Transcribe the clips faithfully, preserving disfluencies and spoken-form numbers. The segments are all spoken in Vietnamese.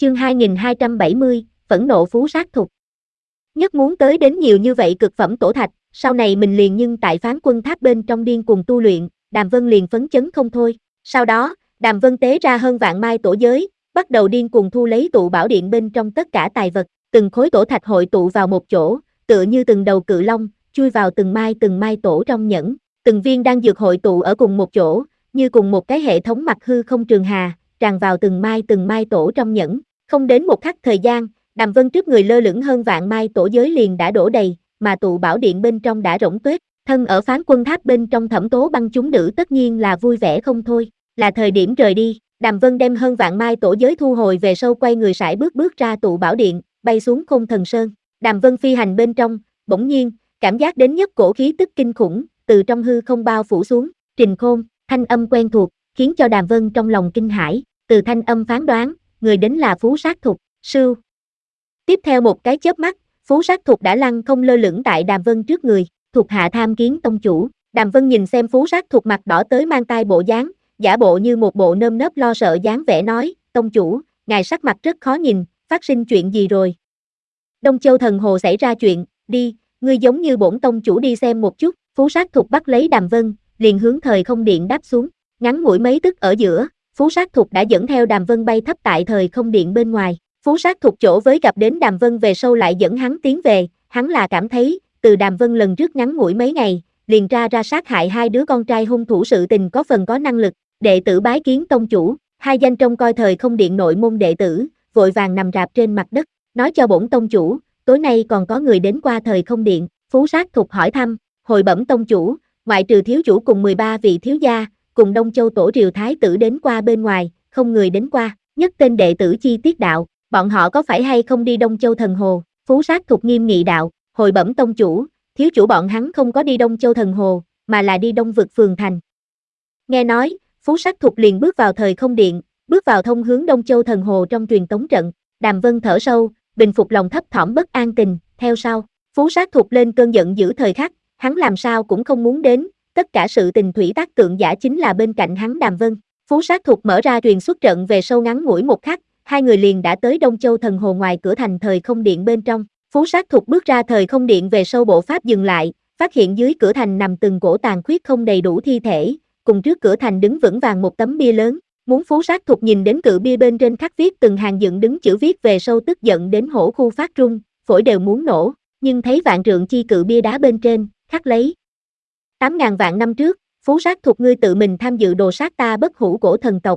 Chương hai nghìn hai trăm bảy mươi, phẫn nộ Phú Sát Thục. Nhất muốn tới đến nhiều như vậy cực phẩm tổ thạch, sau này mình liền nhưng tại Phán Quân Tháp bên trong điên cuồng tu luyện, Đàm Vân liền phấn chấn không thôi. Sau đó, Đàm Vân tế ra hơn vạn mai tổ giới, bắt đầu điên cuồng thu lấy tụ bảo điện bên trong tất cả tài vật, từng khối tổ thạch hội tụ vào một chỗ, tựa như từng đầu cự long, chui vào từng mai từng mai tổ trong nhẫn, từng viên đan dược hội tụ ở cùng một chỗ, như cùng một cái hệ thống mặt hư không trường hà, tràn vào từng mai từng mai tổ trong nhẫn. Không đến một khắc thời gian, Đàm Vân trước người lơ lửng hơn vạn mai tổ giới liền đã đổ đầy, mà tụ bảo điện bên trong đã rỗng tuếch. Thân ở Phán Quân Tháp bên trong Thẩm Tố Băng chúng nữ tất nhiên là vui vẻ không thôi. Là thời điểm rời đi, Đàm Vân đem hơn vạn mai tổ giới thu hồi về sau, quay người sải bước bước ra tụ bảo điện, bay xuống Khôn Thần Sơn. Đàm Vân phi hành bên trong, bỗng nhiên, cảm giác đến nhất cổ khí tức kinh khủng, từ trong hư không bao phủ xuống. Trình Khôn, thanh âm quen thuộc, khiến cho Đàm Vân trong lòng kinh hãi. Từ thanh âm phán đoán, người đến là Phú Sát Thục. Sưu. Tiếp theo một cái chớp mắt, Phú Sát Thục đã lăng không lơ lửng tại Đàm Vân trước người. Thuộc hạ tham kiến tông chủ. Đàm Vân nhìn xem Phú Sát Thục mặt đỏ tới mang tai bộ dáng, giả bộ như một bộ nơm nớp lo sợ dáng vẻ nói, tông chủ, ngài sắc mặt rất khó nhìn, phát sinh chuyện gì rồi? Đông Châu Thần Hồ xảy ra chuyện, đi, ngươi giống như bổn tông chủ đi xem một chút. Phú Sát Thục bắt lấy Đàm Vân, liền hướng thời không điện đáp xuống. Ngắn ngủi mấy tức ở giữa, Phú Sát Thục đã dẫn theo Đàm Vân bay thấp tại thời không điện bên ngoài. Phú Sát Thục chỗ với gặp đến Đàm Vân về sau lại dẫn hắn tiến về, hắn là cảm thấy, từ Đàm Vân lần trước ngắn ngủi mấy ngày, liền ra ra sát hại hai đứa con trai hung thủ sự tình có phần có năng lực. Đệ tử bái kiến tông chủ. Hai danh trông coi thời không điện nội môn đệ tử, vội vàng nằm rạp trên mặt đất, nói cho bổn tông chủ, tối nay còn có người đến qua thời không điện. Phú Sát Thục hỏi thăm, hồi bẩm tông chủ, ngoại trừ thiếu chủ cùng mười ba vị thiếu gia, cùng Đông Châu tổ triều thái tử đến qua bên ngoài, không người đến qua. Nhất tên đệ tử chi tiết đạo, bọn họ có phải hay không đi Đông Châu Thần Hồ? Phú Sát Thục nghiêm nghị đạo, hồi bẩm tông chủ, thiếu chủ bọn hắn không có đi Đông Châu Thần Hồ, mà là đi Đông Vực Phường Thành. Nghe nói, Phú Sát Thục liền bước vào thời không điện, bước vào thông hướng Đông Châu Thần Hồ trong truyền tống trận. Đàm Vân thở sâu, bình phục lòng thấp thỏm bất an tình, theo sau, Phú Sát Thục lên cơn giận dữ thời khắc, hắn làm sao cũng không muốn đến, tất cả sự tình thủy tác tượng giả chính là bên cạnh hắn Đàm Vân. Phú Sát Thục mở ra truyền xuất trận về sâu ngắn ngủi một khắc, hai người liền đã tới Đông Châu Thần Hồ ngoài cửa thành thời không điện bên trong. Phú Sát Thục bước ra thời không điện về sâu bộ pháp dừng lại, phát hiện dưới cửa thành nằm từng cổ tàn khuyết không đầy đủ thi thể, cùng trước cửa thành đứng vững vàng một tấm bia lớn. Muốn Phú Sát Thục nhìn đến cự bia bên trên khắc viết từng hàng dựng đứng chữ viết về sâu tức giận đến hổ khu phát run, phổi đều muốn nổ, nhưng thấy vạn trượng chi cự bia đá bên trên, khắc lấy. Tám ngàn vạn năm trước, Phú Sát Thục ngươi tự mình tham dự đồ sát ta bất hủ cổ thần tộc.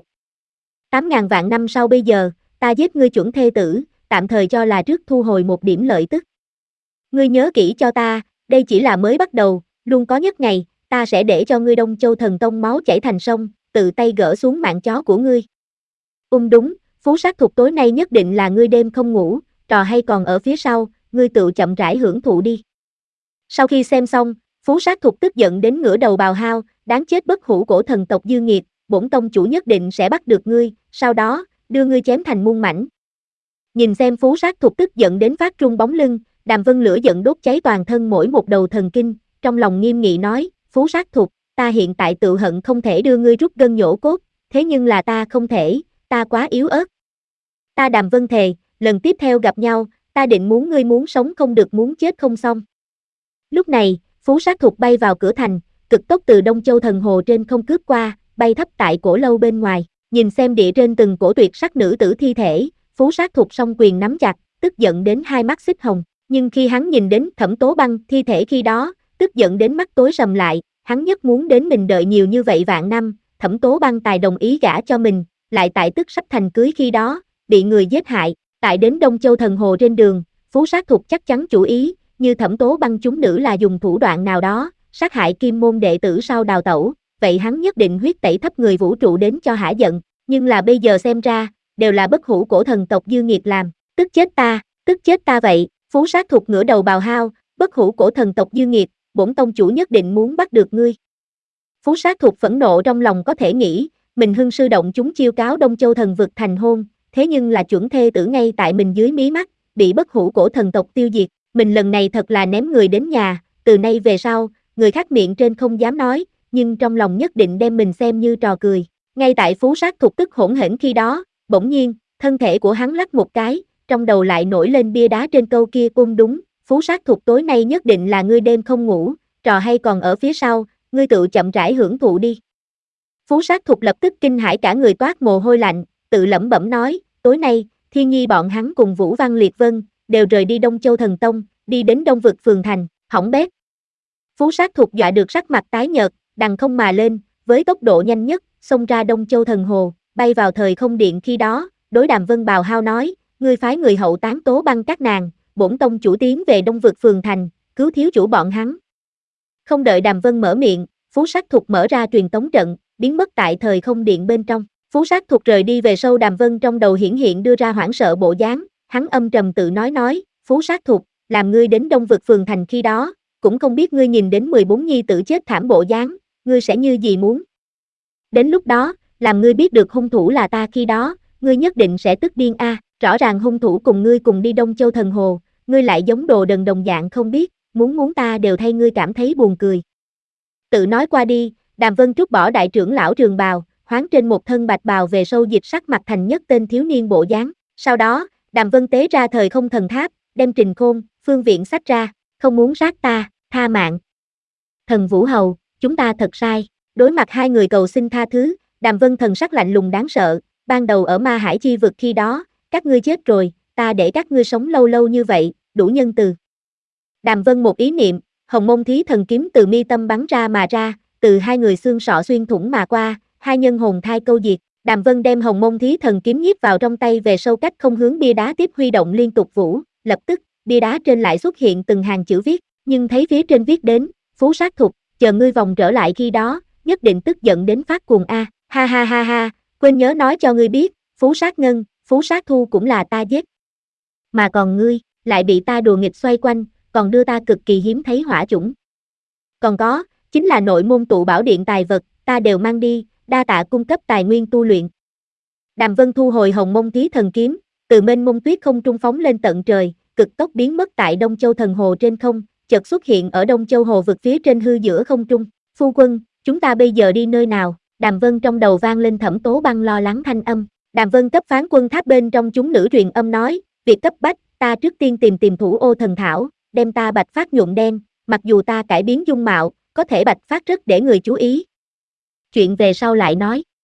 Tám ngàn vạn năm sau bây giờ, ta giết ngươi chuẩn thê tử, tạm thời cho là trước thu hồi một điểm lợi tức. Ngươi nhớ kỹ cho ta, đây chỉ là mới bắt đầu, luôn có nhất ngày, ta sẽ để cho ngươi Đông Châu Thần Tông máu chảy thành sông, tự tay gỡ xuống mạng chó của ngươi. Um đúng, Phú Sát Thục tối nay nhất định là ngươi đêm không ngủ, trò hay còn ở phía sau, ngươi tự chậm rãi hưởng thụ đi. Sau khi xem xong, Phú Sát Thục tức giận đến ngửa đầu bào hao, đáng chết bất hủ cổ thần tộc dư nghiệt, bổn tông chủ nhất định sẽ bắt được ngươi, sau đó, đưa ngươi chém thành muôn mảnh. Nhìn xem Phú Sát Thục tức giận đến phát run bóng lưng, Đàm Vân lửa giận đốt cháy toàn thân mỗi một đầu thần kinh, trong lòng nghiêm nghị nói, Phú Sát Thục, ta hiện tại tự hận không thể đưa ngươi rút gân nhổ cốt, thế nhưng là ta không thể, ta quá yếu ớt. Ta Đàm Vân thề, lần tiếp theo gặp nhau, ta định muốn ngươi muốn sống không được muốn chết không xong. Lúc này, Phú Sát Thục bay vào cửa thành, cực tốc từ Đông Châu Thần Hồ trên không cướp qua, bay thấp tại cổ lâu bên ngoài, nhìn xem địa trên từng cổ tuyệt sắc nữ tử thi thể, Phú Sát Thục song quyền nắm chặt, tức giận đến hai mắt xích hồng, nhưng khi hắn nhìn đến Thẩm Tố Băng thi thể khi đó, tức giận đến mắt tối sầm lại, hắn nhất muốn đến mình đợi nhiều như vậy vạn năm, Thẩm Tố Băng tài đồng ý gả cho mình, lại tại tức sắp thành cưới khi đó, bị người giết hại, tại đến Đông Châu Thần Hồ trên đường, Phú Sát Thục chắc chắn chủ ý, như Thẩm Tố Băng chúng nữ là dùng thủ đoạn nào đó, sát hại kim môn đệ tử sau đào tẩu, vậy hắn nhất định huyết tẩy thấp người vũ trụ đến cho hả giận, nhưng là bây giờ xem ra, đều là bất hủ cổ thần tộc dư nghiệt làm, tức chết ta, tức chết ta vậy. Phú Sát Thục ngửa đầu bào hao, bất hủ cổ thần tộc dư nghiệt, bổn tông chủ nhất định muốn bắt được ngươi. Phú Sát Thục phẫn nộ trong lòng có thể nghĩ, mình hưng sư động chúng chiêu cáo Đông Châu thần vực thành hôn, thế nhưng là chuẩn thê tử ngay tại mình dưới mí mắt, bị bất hủ cổ thần tộc tiêu diệt, mình lần này thật là ném người đến nhà, từ nay về sau, người khác miệng trên không dám nói, nhưng trong lòng nhất định đem mình xem như trò cười. Ngay tại Phú Sát Thục tức hỗn hển khi đó, bỗng nhiên, Thân thể của hắn lắc một cái, trong đầu lại nổi lên bia đá trên câu kia cung đúng, Phú Sát Thục tối nay nhất định là ngươi đêm không ngủ, trò hay còn ở phía sau, ngươi tự chậm rãi hưởng thụ đi. Phú Sát Thục lập tức kinh hãi cả người toát mồ hôi lạnh, tự lẩm bẩm nói, tối nay, Thiên Nhi bọn hắn cùng Vũ Văn Liệt Vân, đều rời đi Đông Châu Thần Tông, đi đến Đông Vực Phường Thành, hỏng bét. Phú Sát Thục dọa được sắc mặt tái nhợt, đằng không mà lên, với tốc độ nhanh nhất, xông ra Đông Châu Thần Hồ, bay vào thời không điện khi đó, đối Đàm Vân bào hao nói, ngươi phái người hậu tán tố băng các nàng, bổn tông chủ tiến về Đông Vực Phường Thành, cứu thiếu chủ bọn hắn. Không đợi Đàm Vân mở miệng, Phú Sát Thục mở ra truyền tống trận, biến mất tại thời không điện bên trong. Phú Sát Thục rời đi về sau Đàm Vân trong đầu hiển hiện đưa ra hoảng sợ bộ dáng, hắn âm trầm tự nói nói, Phú Sát Thục, làm ngươi đến Đông Vực Phường Thành khi đó, cũng không biết ngươi nhìn đến mười bốn nhi tử chết thảm bộ dáng, ngươi sẽ như gì muốn. Đến lúc đó, làm ngươi biết được hung thủ là ta khi đó, ngươi nhất định sẽ tức điên a, à, rõ ràng hung thủ cùng ngươi cùng đi Đông Châu Thần Hồ, ngươi lại giống đồ đần đồng dạng không biết, muốn muốn ta đều thay ngươi cảm thấy buồn cười. Tự nói qua đi, Đàm Vân trút bỏ đại trưởng lão trường bào, hoán trên một thân bạch bào về sâu dịch sắc mặt thành nhất tên thiếu niên bộ dáng. Sau đó, Đàm Vân tế ra thời không thần tháp, đem Trình Khôn, Phương Viện sách ra, không muốn sát ta, tha mạng. Thần Vũ Hầu, chúng ta thật sai. Đối mặt hai người cầu xin tha thứ, Đàm Vân thần sắc lạnh lùng đáng sợ, ban đầu ở Ma Hải chi vực khi đó, các ngươi chết rồi, ta để các ngươi sống lâu lâu như vậy, đủ nhân từ. Đàm Vân một ý niệm, Hồng Mông Thí thần kiếm từ mi tâm bắn ra mà ra, từ hai người xương sọ xuyên thủng mà qua, hai nhân hồn thai câu diệt. Đàm Vân đem Hồng Mông Thí thần kiếm nhiếp vào trong tay về sâu cách không hướng bia đá tiếp huy động liên tục vũ, lập tức, bia đá trên lại xuất hiện từng hàng chữ viết, nhưng thấy phía trên viết đến, Phú Sát Thục, chờ ngươi vòng trở lại khi đó, nhất định tức giận đến phát cuồng a, ha ha ha ha, quên nhớ nói cho ngươi biết, Phú Sát Ngân, Phú Sát Thu cũng là ta giết. Mà còn ngươi, lại bị ta đùa nghịch xoay quanh, còn đưa ta cực kỳ hiếm thấy hỏa chủng. Còn có, chính là nội môn tụ bảo điện tài vật, ta đều mang đi, đa tạ cung cấp tài nguyên tu luyện. Đàm Vân thu hồi Hồng Mông Thí thần kiếm, từ mênh mông tuyết không trung phóng lên tận trời, cực tốc biến mất tại Đông Châu Thần Hồ trên không, chợt xuất hiện ở Đông Châu Hồ vực phía trên hư giữa không trung. Phu quân, chúng ta bây giờ đi nơi nào? Đàm Vân trong đầu vang lên Thẩm Tố Băng lo lắng thanh âm. Đàm Vân cấp phán quân tháp bên trong chúng nữ truyền âm nói, việc cấp bách, ta trước tiên tìm tìm thủ ô thần thảo, đem ta bạch phát nhuộm đen, mặc dù ta cải biến dung mạo, có thể bạch phát rất để người chú ý. Chuyện về sau lại nói.